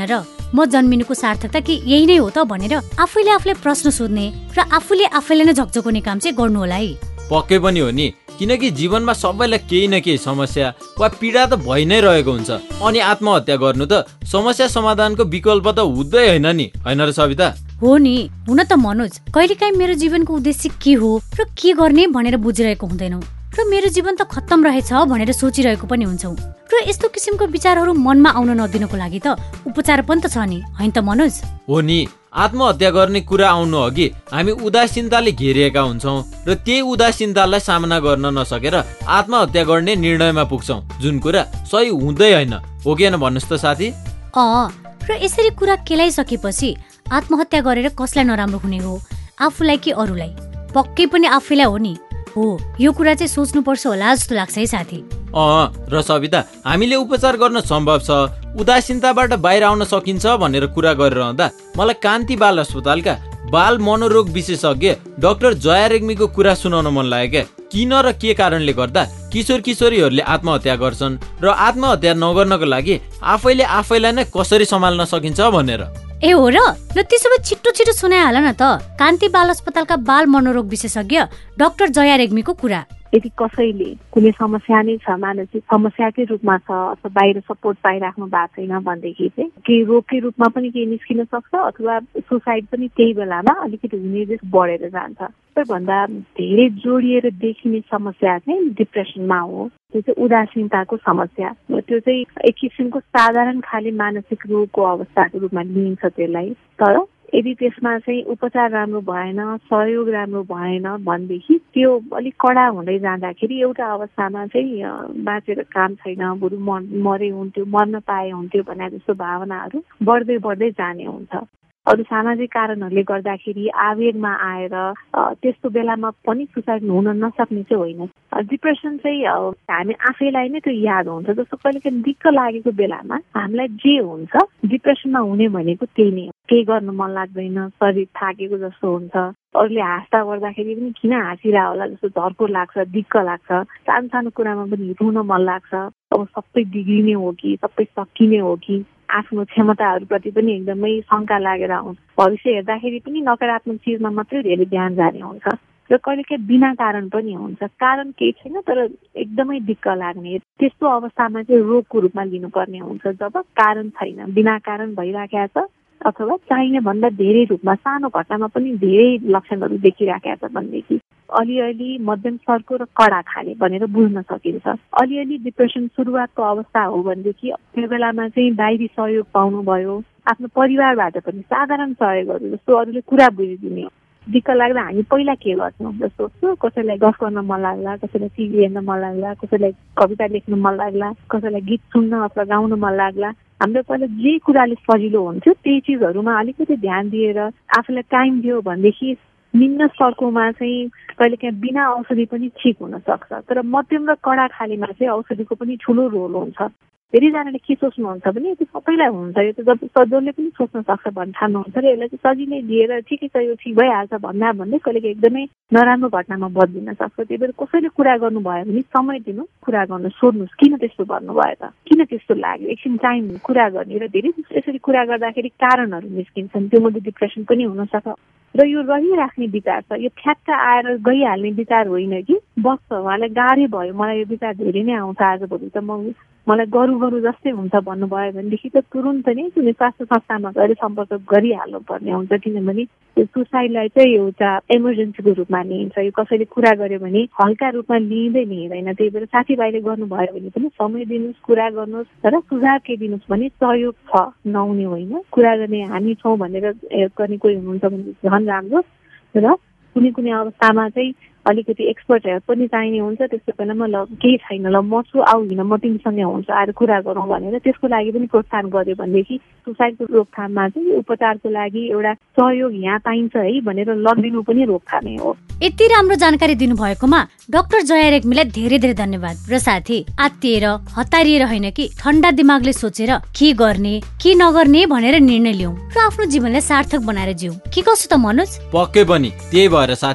म जन्मिनुको सार्थकता के यही नै हो त भनेर आफैले आफूले प्रश्न सोध्ने र आफूले आफैले नै झकझकाउने काम चाहिँ गर्नु होला है। पक्कै पनि हो नि, किनकि जीवनमा सबैलाई केही न केही समस्या वा पीडा त भइ नै रहेको हुन्छ। अनि आत्महत्या गर्नु त समस्या समाधानको विकल्प त हुँदै होइन नि, होइन र सविता? हो नि, हुन त मनोज, कहिलेकाहीँ मेरो जीवनको उद्देश्य के हो र के गर्ने भनेर बुझिरहेको हुँदैनौ र मेरो जीवन त खत्तम रहेछ भनेर सोचिरहेको पनि हुन्छौ र यस्तो किसिमको विचारहरू मनमा आउन नदिनको लागि त उपचार पनि त छ नि, होइन त मनोज? हो नि, आत्महत्या गर्ने कुरा आउनु अघि हामी उदासीनताले घेरिएका हुन्छौँ र त्यही उदासीनतालाई सामना गर्न नसकेर आत्महत्या गर्ने निर्णयमा पुग्छौँ, जुन कुरा सही हुँदै होइन, हो कि होइन भन्नुहोस् त साथी? अँ, र यसरी कुरा केलाइसकेपछि आत्महत्या गरेर कसलाई नराम्रो हुने हो, आफूलाई कि अरूलाई? पक्कै पनि आफैलाई हो नि। हो, यो कुरा चाहिँ सोच्नुपर्छ होला जस्तो लाग्छ है साथी। अँ, र सविता, हामीले उपचार गर्न सम्भव छ, उदासीनताबाट बाहिर आउन सकिन्छ भनेर कुरा गरिरहँदा मलाई कान्ति बाल अस्पतालका बाल मनोरोग विशेषज्ञ डाक्टर जया रेग्मीको कुरा सुनाउन मन लाग्यो क्या। किन र के कारणले गर्दा किशोर किशोरीहरूले आत्महत्या गर्छन् र आत्महत्या नगर्नको लागि आफैले आफैलाई नै कसरी सम्हाल्न सकिन्छ भनेर। ए हो र? ल त्यसो भए छिट्टो छिट्टो सुनाइहाल न त कान्ति बाल अस्पतालका बाल मनोरोग विशेषज्ञ डाक्टर जया रेग्मीको कुरा। यदि कसैले कुनै समस्या नै छ, मानसिक समस्याकै रूपमा छ अथवा बाहिर सपोर्ट पाइराख्नु भएको छैन भनेदेखि चाहिँ केही रोगकै रूपमा पनि केही निस्किन सक्छ अथवा सुसाइड पनि त्यही बेलामा अलिकति हुने रिस्क बढेर जान्छ। सबैभन्दा धेरै जोडिएर देखिने समस्या चाहिँ डिप्रेसनमा हो, त्यो चाहिँ उदासीनताको समस्या। त्यो चाहिँ एक किसिमको साधारण खाली मानसिक रोगको अवस्थाको रूपमा लिइन्छ त्यसलाई। तर यदि त्यसमा चाहिँ उपचार राम्रो भएन, सहयोग राम्रो भएन भनेदेखि त्यो अलिक कडा हुँदै जाँदाखेरि एउटा अवस्थामा चाहिँ बाँचेर काम छैन, बरु मरे हुन्थ्यो, मर्न पाए हुन्थ्यो भने जस्तो भावनाहरू बढ्दै बढ्दै जाने हुन्छ। अरू सामाजिक कारणहरूले गर्दाखेरि आवेगमा आएर त्यस्तो बेलामा पनि सुसाइड हुन नसक्ने चाहिँ होइन। डिप्रेसन चाहिँ हामी आफैलाई नै त्यो याद हुन्छ, जस्तो कहिले काहीँ दिक्क लागेको बेलामा हामीलाई जे हुन्छ डिप्रेसनमा हुने भनेको त्यही नै हो। केही गर्नु मन लाग्दैन, शरीर थाकेको जस्तो हुन्छ, अरूले हाँस्दा गर्दाखेरि पनि किन हाँसिरह होला जस्तो झर्को लाग्छ, दिक्क लाग्छ, सानो सानो कुरामा पनि रुन मन लाग्छ, अब सबै बिग्रिने हो कि सबै सकिने हो कि, आफ्नो क्षमताहरूप्रति पनि एकदमै शङ्का लागेर आउँछ। भविष्य हेर्दाखेरि पनि नकारात्मक चिजमा मात्रै धेरै ध्यान जाने हुन्छ र कहिलेकाहीँ बिना कारण पनि हुन्छ, कारण केही छैन तर एकदमै दिक्क लाग्ने। त्यस्तो अवस्थामा चाहिँ रोगको रूपमा लिनुपर्ने हुन्छ जब कारण छैन, बिना कारण भइराखेको छ अथवा चाहिने भन्दा धेरै रूपमा सानो घटनामा पनि धेरै लक्षणहरू देखिराखेको छ भनेदेखि अलिअलि मध्यम स्तरको र कडा खाले भनेर बुझ्न सकिन्छ। अलिअलि डिप्रेसन सुरुवातको अवस्था हो भनेदेखि त्यो बेलामा चाहिँ बाहिरी सहयोग पाउनुभयो, आफ्नो परिवारबाट पनि साधारण सहयोगहरू जस्तो अरूले कुरा बुझिदिने। दिक्क लाग्दा हामी पहिला के गर्छौँ, जस्तो कसैलाई गफ गर्न मन लाग्ला, कसैलाई टिभी हेर्न मन लाग्ला, कसैलाई कविता लेख्न मन लाग्ला, कसैलाई गीत सुन्न अथवा गाउन मन लाग्ला, हाम्रो पहिला जे कुराले सजिलो हुन्थ्यो त्यही चिजहरूमा अलिकति ध्यान दिएर आफूलाई टाइम दियो भनेदेखि निम्न स्तरकोमा चाहिँ कहिलेकाहीँ बिना औषधि पनि ठिक हुन सक्छ। तर मध्यम र कडा खालीमा चाहिँ औषधिको पनि ठुलो रोल हुन्छ। धेरैजनाले के सोच्नुहुन्छ भने यो सबैलाई हुन्छ, यो त जब जसले पनि सोच्न सक्छ भन्ने ठान्नुहुन्छ र यसलाई चाहिँ सजिलै दिएर ठिकै छ यो ठिक भइहाल्छ भन्दा भन्दै कहिलेकाहीँ एकदमै नराम्रो घटनामा बदलिन सक्छ। त्यही भएर कसैले कुरा गर्नुभयो भने समय दिनु, कुरा गर्नु, सोध्नुहोस् किन त्यस्तो गर्नुभयो त, किन त्यस्तो लाग्यो, एकछिन टाइम कुरा गर्ने। र धेरै यसरी कुरा गर्दाखेरि कारणहरू निस्किन्छन्, त्यो मध्ये डिप्रेसन पनि हुनसक्छ र यो रहिराख्ने विचार छ, यो फ्याक्क आएर गइहाल्ने विचार होइन कि बस्छ उहाँलाई गाह्रै भयो, मलाई यो विचार धेरै नै आउँछ आजभोलि त म मलाई गरौँ गरौँ जस्तै हुन्छ भन्नुभयो भनेदेखि त तुरुन्त नै कुनै स्वास्थ्य संस्थामा गएर सम्पर्क गरिहाल्नु पर्ने हुन्छ। किनभने त्यो सुसाइडलाई चाहिँ एउटा इमर्जेन्सीको रूपमा लिइन्छ, यो कसैले कुरा गर्यो भने हल्का रूपमा लिँदै लिइँदैन। त्यही भएर साथीभाइले गर्नुभयो भने पनि समय दिनुहोस्, कुरा गर्नुहोस् र सुझाव के दिनुहोस् भने सहयोग छ, नहुने होइन, कुरा गर्ने हामी छौँ भनेर गर्ने कोही हुनुहुन्छ भने झन् राम्रो। र कुनै कुनै अवस्थामा चाहिँ अलिकति एक्सपर्ट हेल्प पनि चाहिने हुन्छ, त्यस्तो बेलामा ल केही छैन, ल म छु आऊ हिँड, म तिमीसँगै हुन्छ आएर कुरा गरौँ भनेर त्यसको लागि पनि प्रोत्साहन गर्यो भनेदेखि सुसाइडको रोकथाममा चाहिँ उपचारको लागि एउटा सहयोग यहाँ पाइन्छ है भनेर लगिदिनु पनि रोकथामै हो। यति राम्रो जानकारी दिनुभएकोमा डाक्टर जया रेग्मीलाई धेरै धेरै धन्यवाद। र साथी, आत्तिएर हतारिएर होइन कि ठन्डा दिमागले सोचेर के गर्ने के नगर्ने भनेर निर्णय लिउँ र आफ्नो जीवनलाई सार्थक बनाएर जिउँ, के कसो त मनोज? पक्कै पनि। त्यही भएर साथी,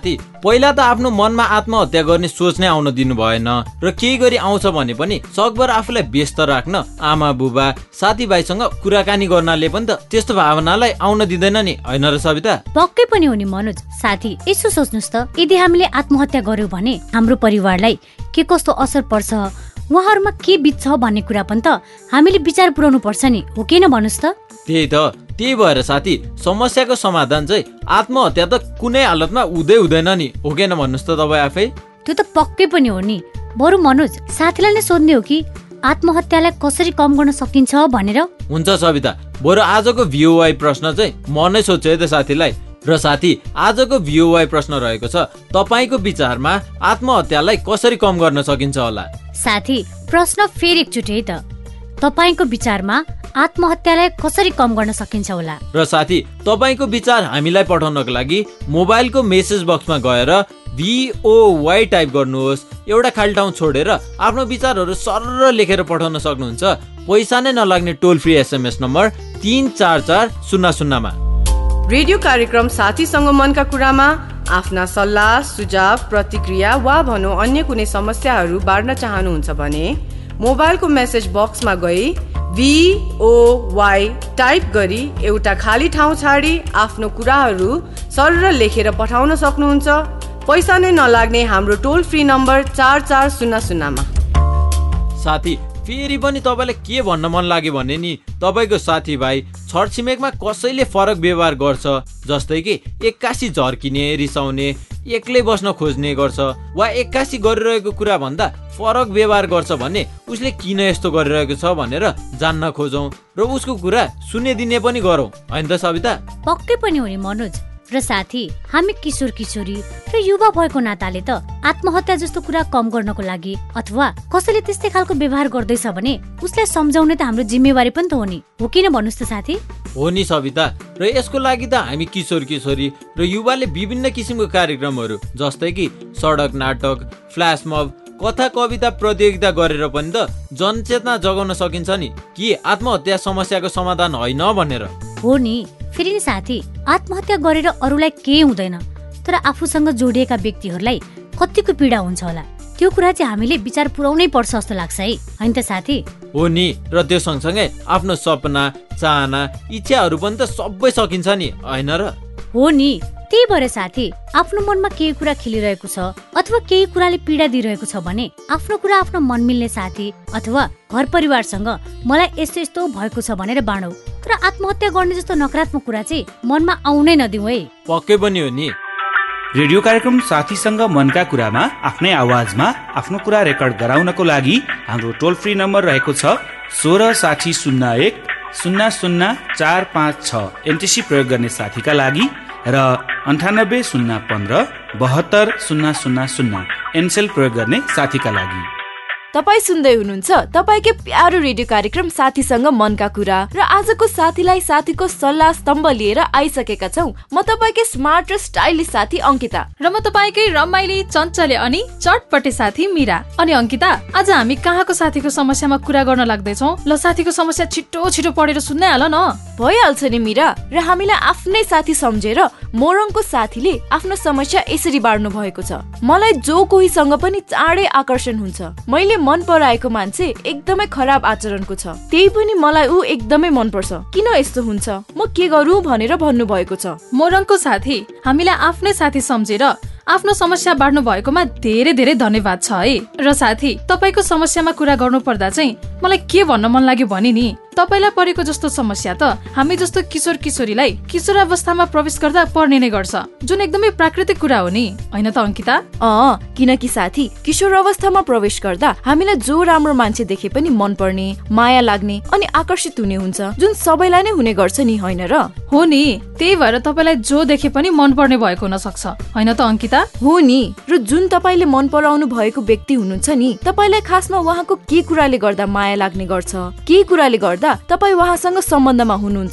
पहिला त आफ्नो मनमा आत्महत्या गर्ने सोच नै आउन दिनु भएन र केही गरी आउँछ भने पनि सकभर आफूलाई व्यस्त राख्न आमा बुबा साथीभाइसँग कुराकानी गर्नाले पनि त त्यस्तो भावनालाई आउन दिँदैन नि, होइन र सविता? पक्कै पनि हो नि मनोज। साथी यसो सोच्नुस् त, यदि हामीले आत्महत्या गर्यौं भने हाम्रो परिवारलाई के कस्तो असर पर्छ, उहाँहरूमा के बित्छ भन्ने कुरा पनि त हामीले विचार पुर्याउनु पर्छ नि, हो कि न भन्नुस् त? त्यही त, त्यही भएर साथी समस्याको समाधान चाहिँ आत्महत्या त कुनै हालतमा हुँदै हुँदैन नि, हो कि न भन्नुस् त तपाईँ आफै? त्यो त पक्कै पनि हो नि। बरु मनोज साथीलाई नै सोध्ने हो कि आत्महत्यालाई कसरी कम गर्न सकिन्छ भनेर। हुन्छ सविता, बरु आजको भिओवाई प्रश्न चाहिँ म नै सोध्छु है त साथीलाई। र साथी आजको भिओवाई प्रश्न रहेको छ, तपाईको विचारमा आत्महत्यालाई कसरी कम गर्न सकिन्छ होला? साथी प्रश्न फेरि एकचोटि है त, तपाईको विचारमा आत्महत्यालाई कसरी कम गर्न सकिन्छ होला? र साथी तपाईको विचार हामीलाई पठाउनको लागि मोबाइलको मेसेज बक्समा गएर भिओवाई टाइप गर्नुहोस्। एउटा खाली ठाउँ छोडेर आफ्नो विचारहरू सरर लेखेर पठाउन सक्नुहुन्छ पैसा नै नलाग्ने टोल फ्री एसएमएस नम्बर तीन चार चार शून्य शून्यमा। रेडियो कार्यक्रम साथीसँग मनका कुरामा आफ्ना सल्लाह सुझाव प्रतिक्रिया वा भनौँ अन्य कुनै समस्याहरू बाँड्न चाहनुहुन्छ भने मोबाइलको मेसेज बक्समा गई भिओवाई टाइप गरी एउटा खाली ठाउँ छाडी आफ्नो कुराहरू सरर लेखेर पठाउन सक्नुहुन्छ पैसा नै नलाग्ने हाम्रो टोल फ्री नम्बर चार चार शून्य शून्यमा। साथी फेरि पनि तपाईँलाई के भन्न मन लाग्यो भने नि, तपाईँको साथीभाइ छरछिमेकमा कसैले फरक व्यवहार गर्छ, जस्तै कि एक्कासी झर्किने, रिसाउने, एक्लै बस्न खोज्ने गर्छ वा एक्कासी गरिरहेको कुरा भन्दा फरक व्यवहार गर्छ भने उसले किन यस्तो गरिरहेको छ भनेर जान्न खोजौँ र उसको कुरा सुनिदिने पनि गरौँ, होइन त सविता? पक्कै पनि हो नि मनोज। र साथी हामी किशोर किशोरी र युवा भएको नाताले त आत्महत्या जस्तो कुरा कम गर्नको लागि अथवा कसैले त्यस्तै खालको व्यवहार गर्दैछ भने उसलाई सम्झाउने त हाम्रो जिम्मेवारी पनि त हो नि, हो कि न भन्नुस् त साथी? हो नि सविता, र यसको लागि त हामी किशोर किशोरी र युवाले विभिन्न किसिमको कार्यक्रमहरू जस्तै कि सडक नाटक, फ्ल्यास मब, कथा कविता प्रतियोगिता गरेर पनि त जनचेतना जगाउन सकिन्छ नि कि आत्महत्या समस्याको समाधान होइन भनेर। हो नि। फेरि नि साथी आत्महत्या गरेर अरूलाई केही हुँदैन, तर आफूसँग जोडिएका व्यक्तिहरूलाई कतिको पीडा हुन्छ होला, त्यो कुरा चाहिँ हामीले विचार पुर्याउनै पर्छ जस्तो लाग्छ है, होइन त साथी? हो नि। र त्यो सँगसँगै आफ्नो सपना चाहना इच्छाहरू पनि त सबै सकिन्छ नि, होइन र? हो नि। त्यही भएर साथी आफ्नो मनमा केही कुरा खेलिरहेको छ अथवा केही कुराले पीडा दिइरहेको छ भने आफ्नो कुरा आफ्नो मन मिल्ने साथी अथवा घर परिवारसँग मलाई यस्तो यस्तो भएको छ भनेर बाँडौ, तर आत्महत्या गर्ने जस्तो नकारात्मक कुरा चाहिँ मनमा आउनै नदिऊ है। पक्कै पनि हो नि। रेडियो कार्यक्रम साथीसँग मनका कुरामा आफ्नै आवाजमा आफ्नो कुरा रेकर्ड गराउनको लागि हाम्रो टोल फ्री नम्बर रहेको छ सोह्र साठी शून्य एक शून्य शून्य चार पाँच छ। एनटिसी प्रयोग गर्ने साथीका लागि र अन्ठानब्बे शून्य पन्ध्र बहत्तर शून्य शून्य शून्य एनसेल प्रयोग गर्ने साथीका लागि। तपाईँ सुन्दै हुनुहुन्छ तपाईँकै प्यारो रेडियो कार्यक्रम साथीसँग मनका कुरा र आजको साथीलाई साथीको सल्लाह स्तम्भ लिएर आइसकेका छौँ। म तपाईँकै स्मार्ट र स्टाइलिश साथी अंकिता र म तपाईँकै रमाइली चञ्चले अनि चटपटे साथी मीरा। अनि अंकिता, आज हामी कहाँको साथीको समस्यामा कुरा गर्न लाग्दैछौँ? ल साथीको समस्या छिटो छिटो पढेर सुन्दै हाल न। भइहाल्छ नि मीरा। र हामीलाई आफ्नै साथी सम्झेर मोरङको साथीले आफ्नो समस्या यसरी बाँड्नु भएको छ। मलाई जो कोहीसँग पनि चाँडै आकर्षण हुन्छ। मैले मन पराएको मान्छे एकदमै खराब आचरणको छ, त्यही पनि मलाई ऊ एकदमै मन पर्छ। किन यस्तो हुन्छ, म के गरौँ भनेर भन्नु भएको छ। मोरङको साथी हामीलाई आफ्नै साथी सम्झेर आफ्नो समस्या बाँड्नु भएकोमा धेरै धेरै धन्यवाद छ है। र साथी तपाईको समस्यामा कुरा गर्नु पर्दा चाहिँ मलाई के भन्न मन लाग्यो भने नि, तपाईलाई परेको जस्तो समस्या त हामी जस्तो किशोर किशोरीलाई किशोर अवस्थामा प्रवेश गर्दा पर्ने नै गर्छ, जुन एकदमै प्राकृतिक कुरा हो नि, होइन त अंकिता? अँ, किनकि साथी किशोर अवस्थामा प्रवेश गर्दा हामीलाई जो राम्रो मान्छे देखे पनि मन पर्ने, माया लाग्ने अनि आकर्षित हुने हुन्छ, जुन सबैलाई नै हुने गर्छ नि, होइन र? हो नि। त्यही भएर तपाईलाई जो देखे पनि मन पर्ने भएको हुन सक्छ, होइन त अंकिता? हो नि। र जुन तपाईले मन पराउनु भएको व्यक्ति हुनुहुन्छ नि, तपाईलाई खासमा उहाँको के कुराले गर्दा माया लाग्ने गर्छ, के कुराले गर्दा तपाई उहाँसँग सम्बन्धमा हुनुहुन्छ,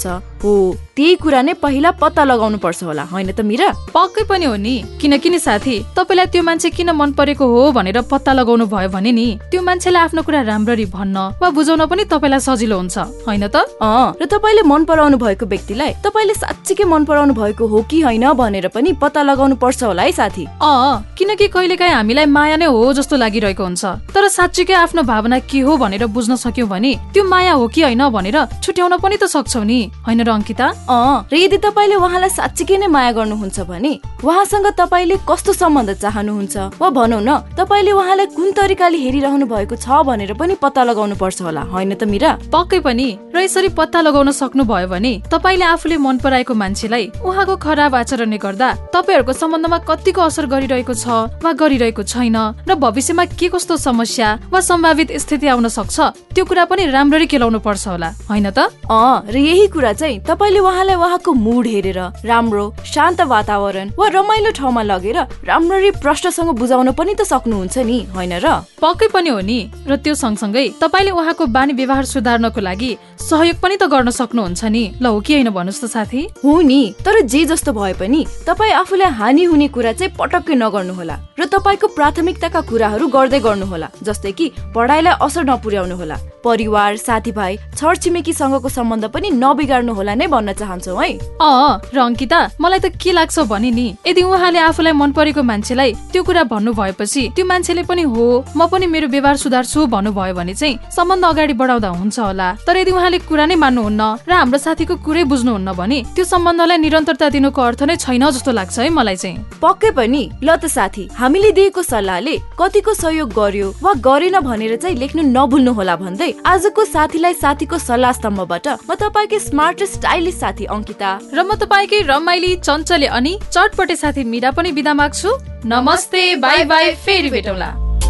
हो त्यही कुरा नै पहिला पत्ता लगाउनु पर्छ होला, होइन त मिरा? पक्कै पनि हो नि, किनकि नि साथी तपाईलाई त्यो मान्छे किन मन परेको हो भनेर पत्ता लगाउनु भयो भने नि त्यो मान्छेलाई आफ्नो कुरा राम्ररी भन्न वा बुझाउन पनि तपाईलाई सजिलो हुन्छ, होइन त? अँ, र तपाईले मन पराउनु भएको व्यक्तिलाई तपाईले साच्चीकै मन पराउनु भएको हो कि होइन भनेर पनि पत्ता लगाउनु पर्छ होला है साथी। अँ, किनकि कहिलेकाहीँ हामीलाई माया नै हो जस्तो लागिरहेको हुन्छ, तर साच्चीकै आफ्नो भावना के हो भनेर बुझ्न सक्यौ भने त्यो माया हो कि होइन भनेर छुट्याउन पनि त सक्छौ नि, होइन र अंकिता? अँ, र यदि तपाईले उहाँलाई साच्चीकै नै माया गर्नुहुन्छ भने उहाँसँग तपाईले कस्तो सम्बन्ध चाहनुहुन्छ वा भनौँ न तपाईले उहाँलाई कुन तरिकाले हेरिरहनु भएको छ भनेर पनि पत्ता लगाउनु पर्छ होला, होइन त मिरा? पक्कै पनि, र यसरी पत्ता लगाउन सक्नु भयो भने तपाईले आफूले मन पराएको मान्छेलाई उहाँको खराब आचरणले गर्दा तपाईहरुको सम्बन्धमा कतिको असर गरिरहेको छ वा गरिरहेको छैन र भविष्यमा के कस्तो समस्या वा सम्भावित स्थिति आउन सक्छ त्यो कुरा पनि राम्ररी केलाउनु पर्छ होला, होइन त? अँ, र यही कुरा चाहिँ तपाईले उहाँलाई उहाँको मुड हेरेर राम्रो शान्त वातावरण वा रमाइलो ठाउँमा लगेर राम्ररी प्रश्नसँग बुझाउन पनि त सक्नुहुन्छ नि, होइन र? पक्कै पनि हो नि, र त्यो सँगसँगै तपाईले उहाँको बानी व्यवहार सुधार्नको लागि सहयोग पनि त गर्न सक्नुहुन्छ नि, ल हो कि होइन भन्नुस् त साथी? हो नि, तर जे जस्तो भए पनि तपाई आफूलाई हानि हुने कुरा चाहिँ पटक्कै नगर्नु होला र तपाईको प्राथमिकताका कुराहरू गर्दै गर्नु होला, जस्तै कि पढाइलाई असर नपुर्याउनु होला, परिवार साथीभाइ छरछिमेकीसँगको सम्बन्ध पनि नबिगार्नु होला नै भन्न चाहन्छौ है। अँ, र अंकिता मलाई त के लाग्छ भने नि यदि उहाँले आफूलाई मन परेको मान्छेलाई त्यो कुरा भन्नु भएपछि त्यो मान्छेले पनि हो म पनि मेरो व्यवहार सुधार्छु भन्नुभयो भने चाहिँ सम्बन्ध अगाडि बढाउँदा हुन्छ होला, तर यदि उहाँले कुरा नै मान्नुहुन्न र हाम्रो साथीको कुरै बुझ्नुहुन्न भने त्यो सम्बन्धलाई निरन्तरता दिनुको अर्थ नै छैन जस्तो लाग्छ है मलाई चाहिँ। पक्कै पनि, ल त साथी हामीले दिएको सल्लाहले कतिको सहयोग गर्यो वा गरेन भनेर चाहिँ लेख्नु नभुल्नु होला भन्दै आजको साथीलाई साथीको सल्लाह स्तम्भबाट म तपाईकै स्मार्ट स्टाइलिश साथी अंकिता र म तपाईकै रमाइली चञ्चले अनि चटपटे साथी मीरा पनि बिदा माग्छु। नमस्ते, बाई बाई, फेरि भेटौँला।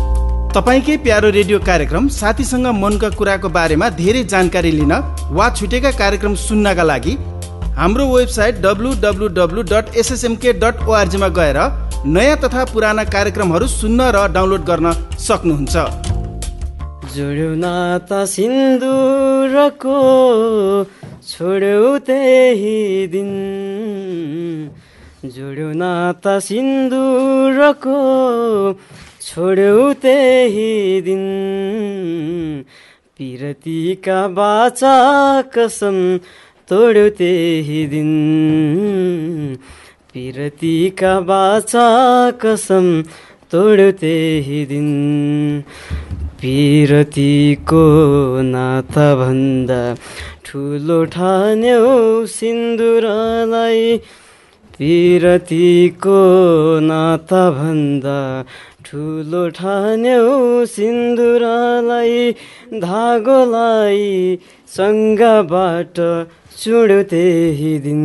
तपाईकै प्यारो रेडियो कार्यक्रम साथीसँग मनका कुराको बारेमा धेरै जानकारी लिन वा छुटेका कार्यक्रम सुन्नका लागि हाम्रो website W W W dot SSMK dot ORG मा गएर नयाँ तथा पुराना कार्यक्रमहरू सुन्न र डाउनलोड गर्न सक्नुहुन्छ। जोड्यौ नाता सिन्दुरको छोड्यौ त्यही दिन, जोड्यौ नाता सिन्दुरको छोड्यौ त्यही दिन, पिरतीका बाचा कसम तोड्यौ त्यही दिन, पिरतीका बाचा कसम तोड्यौ त्यही दिन, पिरतीको नाता भन्दा ठुलो ठान्यौ सिन्दुरलाई, पिरतीको नाता भन्दा ठुलो ठान्यौ सिन्दुरलाई, धागोलाई सँगाबाट चुड्यौ त्यही दिन,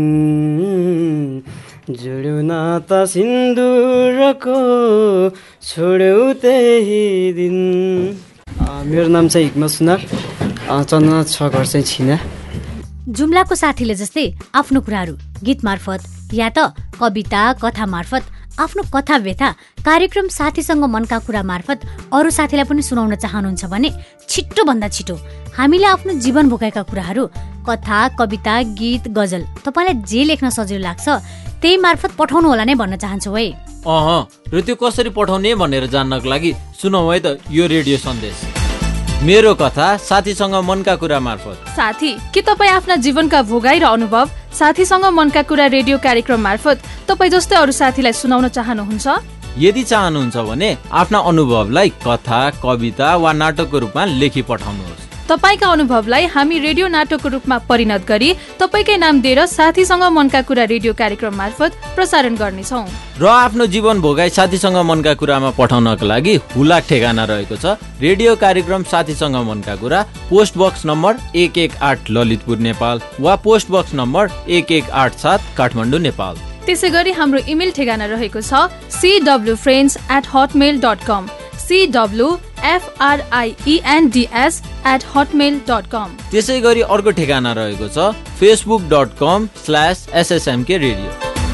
जोड्यौ नाता सिन्दुरको छोड्यौ त्यही दिन। मेरो नाम चाहिँ हिक्मत सुनार, चन्दना छ घर चाहिँ छिना। जुम्लाको साथीले जस्तै आफ्नो कुराहरू गीत मार्फत या त कविता कथा मार्फत आफ्नो कथा व्यथा कार्यक्रम साथीसँग मनका कुरा मार्फत अरू साथीलाई पनि सुनाउन चाहनुहुन्छ भने छिट्टो भन्दा छिटो हामीले आफ्नो जीवन भोगेका कुराहरू कथा कविता गीत गजल तपाईलाई जे लेख्न सजिलो लाग्छ त्यही मार्फत पठाउनु होला नै भन्न चाहन्छु है। अह र त्यो कसरी पठाउने भनेर जान्नको लागि सुनौ है त यो रेडियो सन्देश। मेरो कथा साथीसँग मनका कुरा मार्फत। साथी, के तपाईँ आफ्ना जीवनका भोगाई र अनुभव साथीसँग मनका कुरा रेडियो कार्यक्रम मार्फत तपाईँ जस्तै अरू साथीलाई सुनाउन चाहनुहुन्छ? यदि चाहनुहुन्छ भने आफ्ना अनुभवलाई कथा कविता वा नाटकको रूपमा लेखी पठाउनुहोस्। तपाईका अनुभवलाई हामी रेडियो नाटकको रूपमा परिणत गरी तपाईकै नाम दिएर साथीसँग मनका कुरा रेडियो कार्यक्रम मार्फत प्रसारण गर्नेछौँ। र आफ्नो जीवन भोगाई साथीसँग मनका कुरामा पठाउनका लागि हुलाक ठेगाना रहेको छ। रेडियो कार्यक्रम साथीसँग मनका कुरा, पोस्ट बक्स नम्बर एक एक आठ ललितपुर नेपाल वा पोस्ट बक्स नम्बर एक एक आठ सात काठमाडौँ नेपाल। त्यसै गरी हाम्रो इमेल ठेगाना रहेको छ C W friends at Hotmail dot com C W F R I E N D S at Hotmail dot com. त्यसै गरी अर्को ठेगाना रहेको छ Facebook dot com slash SSMK radio.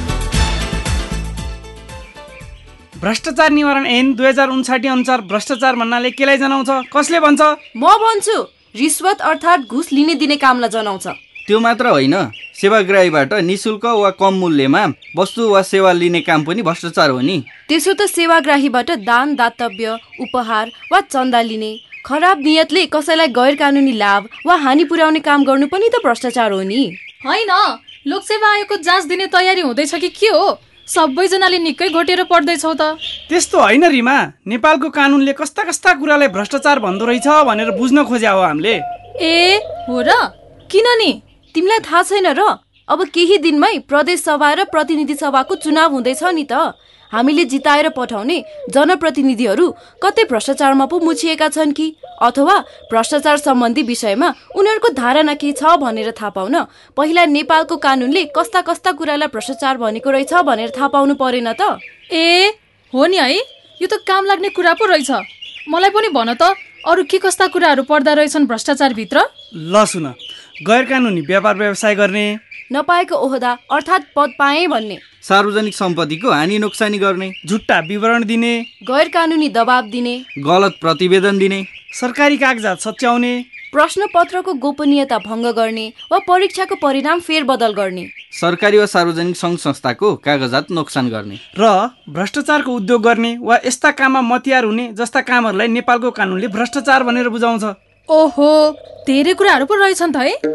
भ्रष्टाचार निवारण ऐन दुई हजार उन्साठी अनुसार भ्रष्टाचार भन्नाले केलाई जनाउँछ? कसले भन्छ? म भन्छु, रिश्वत अर्थात् घुस लिने दिने कामलाई जनाउँछ। त्यो मात्र होइन, सेवाग्राहीबाट निशुल्क वा कम मूल्यमा वस्तु वा सेवा लिने काम पनि भ्रष्टाचार हो नि। त्यसो त सेवाग्राहीबाट दान दातव्य उपहार वा चन्दा लिने खराब नियतले कसैलाई गैर कानुनी लाभ वा हानि पुर्याउने काम गर्नु पनि त भ्रष्टाचार हो नि। होइन, लोकसेवा आयोगको जाँच दिने तयारी हुँदैछ कि के हो? सबैजनाले निकै घोटेर पढ्दैछौ त। त्यस्तो होइन रिमा, नेपालको कानुनले कस्ता कस्ता कुरालाई भ्रष्टाचार भन्दो रहेछ भनेर बुझ्न खोज्या हो हामीले। ए हो र? किन नि? तिमीलाई थाहा छैन र? अब केही दिनमै प्रदेश सभा र प्रतिनिधि सभाको चुनाव हुँदैछ नि त। हामीले जिताएर पठाउने जनप्रतिनिधिहरू कतै भ्रष्टाचारमा पो मुछिएका छन् कि अथवा भ्रष्टाचार सम्बन्धी विषयमा उनीहरूको धारणा के छ भनेर थाहा पाउन पहिला नेपालको कानुनले कस्ता कस्ता कुरालाई भ्रष्टाचार भनेको रहेछ भनेर थाहा पाउनु परेन त। ए हो नि है, यो त काम लाग्ने कुरा पो रहेछ। मलाई पनि भन त, अरू के कस्ता कुराहरू पर्दा रहेछन् भ्रष्टाचारभित्र? ल सुन, गैर कानुनी व्यापार व्यवसाय गर्ने, नपाएको ओहदा अर्थात् पद पाए भन्ने, सार्वजनिक सम्पत्तिको हानि नोक्सानी गर्ने, झुट्टा विवरण दिने, गैर कानुनी दबाब दिने, गलत प्रतिवेदन दिने, सरकारी कागजात सच्याउने, प्रश्नपत्रको गोपनीयता भङ्ग गर्ने वा परीक्षाको परिणाम फेरबदल गर्ने, सरकारी वा सार्वजनिक सङ्घ संस्थाको कागजात नोक्सान गर्ने र भ्रष्टाचारको उद्योग गर्ने वा यस्ता काममा मतियार हुने जस्ता कामहरूलाई नेपालको कानुनले भ्रष्टाचार भनेर बुझाउँछ। ओहो, धेरै कुराहरू पो रहेछन् त है।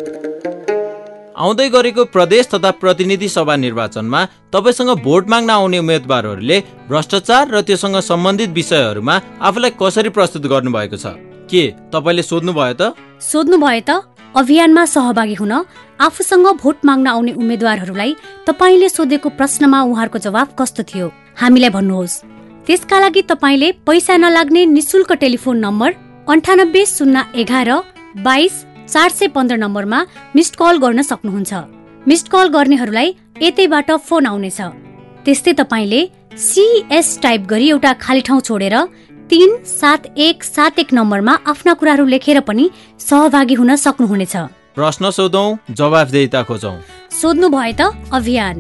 आउँदै गरेको प्रदेश तथा प्रतिनिधि सभा निर्वाचनमा तपाईसँग भोट माग्न आउने उम्मेदवारहरूले भ्रष्टाचार र त्योसँग सम्बन्धित विषयहरूमा आफूलाई कसरी प्रस्तुत गर्नुभएको छ? के तपाईले सोध्नु भयो त? सोध्नु भयो त। अभियानमा सहभागी हुन आफूसँग भोट माग्न आउने उम्मेदवारहरूलाई तपाईले सोधेको प्रश्नमा उहाँहरूको जवाब कस्तो थियो हामीलाई भन्नुहोस्। त्यसका लागि तपाईले पैसा नलाग्ने निशुल्क टेलिफोन नम्बर अन्ठानब्बे शून्य एघार बाइस चार सय पन्ध्र नम्बरमा मिस्ड कल गर्न सक्नुहुन्छ। मिस्ड कल गर्नेहरूलाई यतैबाट फोन आउनेछ। त्यस्तै तपाईले सीएस टाइप गरी एउटा खाली ठाउँ छोडेर तीन सात एक सात एक नम्बरमा आफ्ना कुराहरू लेखेर पनि सहभागी हुन सक्नुहुनेछ। प्रश्न सोधौं, जवाफदेहिता खोजौं। सोध्नु भयो त अभियान।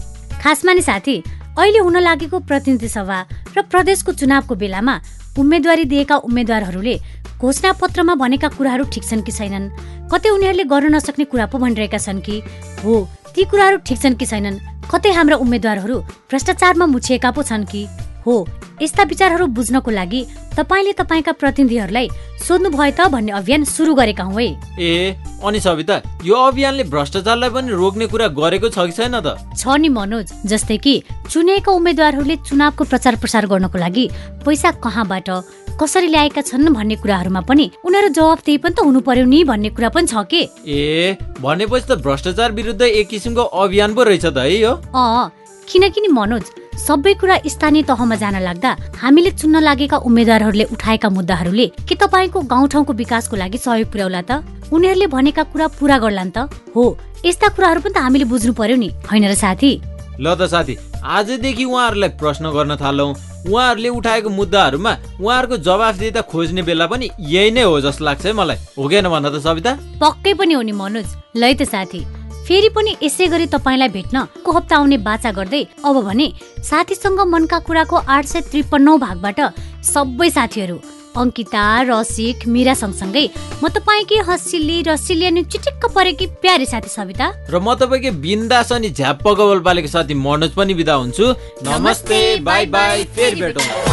खासमा नि साथी, अहिले हुन लागेको प्रतिनिधि सभा र प्रदेशको चुनावको बेलामा उम्मेदवारी दिएका उम्मेदवारहरूले घोषणा पत्रमा भनेका कुराहरू ठिक छन् कि छैनन्, कतै उनीहरूले गर्न नसक्ने कुरा पो भनिरहेका छन् कि हो ती कुराहरू ठिक छन् कि छैनन्, कतै हाम्रा उम्मेदवारहरू भ्रष्टाचारमा मुछिएका पो छन् कि हो, यस्ता विचारहरू बुझ्नको लागि तपाईले तपाईका प्रतिनिधिहरूलाई सोध्नु भयो त भन्ने अभियान सुरु गरेका हौं है। ए अनि सविता, यो अभियानले भ्रष्टाचारलाई पनि रोक्ने कुरा गरेको छ कि छैन त? छ नि मनोज, जस्तै कि चुनिएका उम्मेदवारहरूले चुनावको प्रचार प्रसार गर्नको लागि पैसा कहाँबाट कसरी ल्याएका छन् भन्ने कुराहरूमा पनि उनीहरू जवाफदेही पनि त हुनु पर्यो नि भन्ने कुरा पनि छ के। ए भनेपछि त भ्रष्टाचार विरुद्ध एक किसिमको अभियान पो रहेछ त है यो। अँ, किनकि नि मनोज, सबै कुरा स्थानीय तहमा जान लाग्दा हामीले चुन्न लागेका उम्मेदवारहरूले उठाएका मुद्दाहरूले के तपाईको गाउँठाउँको विकासको लागि सहयोग पुर्याउला त? उनीहरूले भनेका कुरा पूरा गर्लान् त? हो, यस्ता कुराहरू पनि त हामीले बुझ्नु पर्यो नि, होइन र साथी? ल त साथी, आजदेखि उहाँहरूलाई प्रश्न गर्न थालौं। उहाँहरूले उठाएको मुद्दाहरूमा उहाँहरूको जवाफदेहिता खोज्ने बेला पनि यही नै हो जस्तो लाग्छ है मलाई। हो कि भन त सविता? पक्कै पनि हो नि मनोज। ल त साथी, फेरि पनि यसै गरी तपाईलाई भेट्न को हप्ता आउने बाचा गर्दै अब भने साथीसँग मनका कुराको आठ सय त्रिपन्नौ भागबाट सबै साथीहरू अंकिता, रसिक, मीरा सँगसँगै म तपाईकी हसिली रसिली अनि चिटिक्क परेकी प्यारी साथी सविता र म तपाईकी बिन्दास अनि झ्याप्प गबल पालेको साथी मनोज पनि बिदा हुन्छु। नमस्ते, बाई बाई, फेरि भेटौँ।